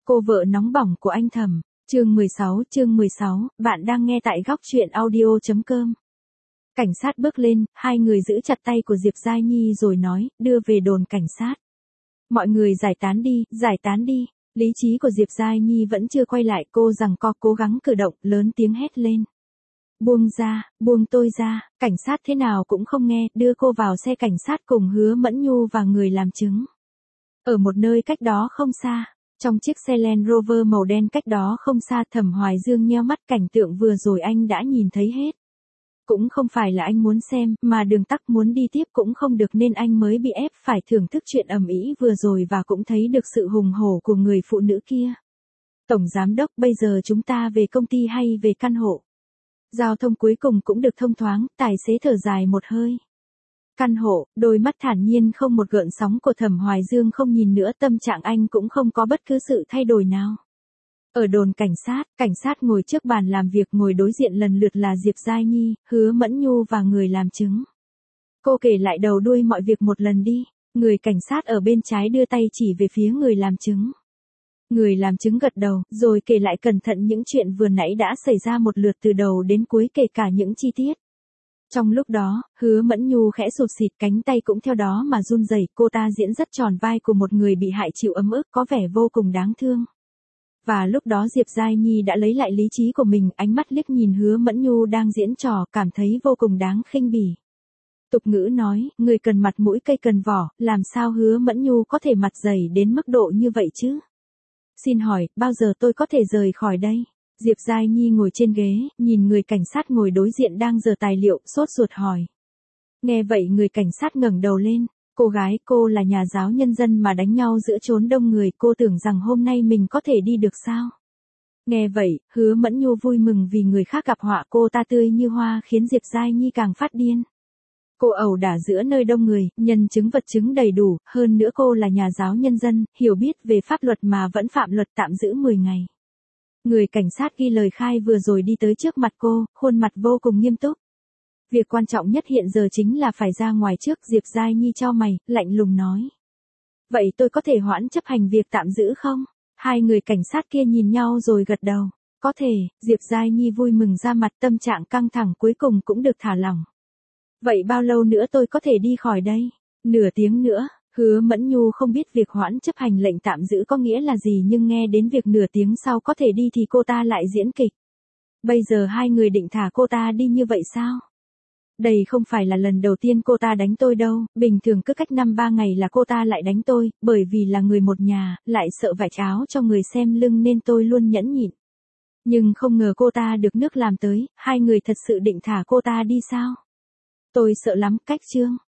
Cô vợ nóng bỏng của anh Thẩm. Chương 16, bạn đang nghe tại góc truyện audio.com. Cảnh sát bước lên, hai người giữ chặt tay của Diệp Giai Nhi rồi nói, đưa về đồn cảnh sát. Mọi người giải tán đi. Lý trí của Diệp Giai Nhi vẫn chưa quay lại, cô giằng co cố gắng cử động, lớn tiếng hét lên. Buông tôi ra, cảnh sát thế nào cũng không nghe, đưa cô vào xe cảnh sát cùng Hứa Mẫn Nhu và người làm chứng. Ở một nơi cách đó không xa. Trong chiếc xe Land Rover màu đen cách đó không xa, Thẩm Hoài Dương nheo mắt, cảnh tượng vừa rồi anh đã nhìn thấy hết. Cũng không phải là anh muốn xem, mà Đường Tắc muốn đi tiếp cũng không được nên anh mới bị ép phải thưởng thức chuyện ầm ĩ vừa rồi và cũng thấy được sự hùng hổ của người phụ nữ kia. Tổng Giám đốc, bây giờ chúng ta về công ty hay về căn hộ? Giao thông cuối cùng cũng được thông thoáng, tài xế thở dài một hơi. Căn hộ, đôi mắt thản nhiên không một gợn sóng của Thẩm Hoài Dương không nhìn nữa, tâm trạng anh cũng không có bất cứ sự thay đổi nào. Ở đồn cảnh sát ngồi trước bàn làm việc, ngồi đối diện lần lượt là Diệp Giai Nhi, Hứa Mẫn Nhu và người làm chứng. Cô kể lại đầu đuôi mọi việc một lần đi. Người cảnh sát ở bên trái đưa tay chỉ về phía người làm chứng. Người làm chứng gật đầu, rồi kể lại cẩn thận những chuyện vừa nãy đã xảy ra một lượt từ đầu đến cuối, kể cả những chi tiết. Trong lúc đó, Hứa Mẫn Nhu khẽ sụt sịt, cánh tay cũng theo đó mà run rẩy. Cô ta diễn rất tròn vai của một người bị hại chịu ấm ức, có vẻ vô cùng đáng thương. Và lúc đó Diệp Giai Nhi đã lấy lại lý trí của mình, ánh mắt liếc nhìn Hứa Mẫn Nhu đang diễn trò, cảm thấy vô cùng đáng khinh bỉ. Tục ngữ nói, người cần mặt mũi cây cần vỏ, làm sao Hứa Mẫn Nhu có thể mặt dày đến mức độ như vậy chứ? Xin hỏi, bao giờ tôi có thể rời khỏi đây? Diệp Giai Nhi ngồi trên ghế, nhìn người cảnh sát ngồi đối diện đang giở tài liệu, sốt ruột hỏi. Nghe vậy người cảnh sát ngẩng đầu lên. Cô gái, cô là nhà giáo nhân dân mà đánh nhau giữa chốn đông người, cô tưởng rằng hôm nay mình có thể đi được sao? Nghe vậy, Hứa Mẫn Nhu vui mừng vì người khác gặp họa, cô ta tươi như hoa khiến Diệp Giai Nhi càng phát điên. Cô ẩu đả giữa nơi đông người, nhân chứng vật chứng đầy đủ, hơn nữa cô là nhà giáo nhân dân, hiểu biết về pháp luật mà vẫn phạm luật, tạm giữ 10 ngày. Người cảnh sát ghi lời khai vừa rồi đi tới trước mặt cô, khuôn mặt vô cùng nghiêm túc. Việc quan trọng nhất hiện giờ chính là phải ra ngoài trước. Diệp Giai Nhi chau mày, lạnh lùng nói. Vậy tôi có thể hoãn chấp hành việc tạm giữ không? Hai người cảnh sát kia nhìn nhau rồi gật đầu. Có thể. Diệp Giai Nhi vui mừng ra mặt, tâm trạng căng thẳng cuối cùng cũng được thả lỏng. Vậy bao lâu nữa tôi có thể đi khỏi đây? Nửa tiếng nữa. Hứa Mẫn Nhu không biết việc hoãn chấp hành lệnh tạm giữ có nghĩa là gì, nhưng nghe đến việc nửa tiếng sau có thể đi thì cô ta lại diễn kịch. Bây giờ hai người định thả cô ta đi như vậy sao? Đây không phải là lần đầu tiên cô ta đánh tôi đâu, bình thường cứ cách 5-3 ngày là cô ta lại đánh tôi, bởi vì là người một nhà, lại sợ vạch áo cho người xem lưng nên tôi luôn nhẫn nhịn. Nhưng không ngờ cô ta được nước làm tới, hai người thật sự định thả cô ta đi sao? Tôi sợ lắm. Cách chương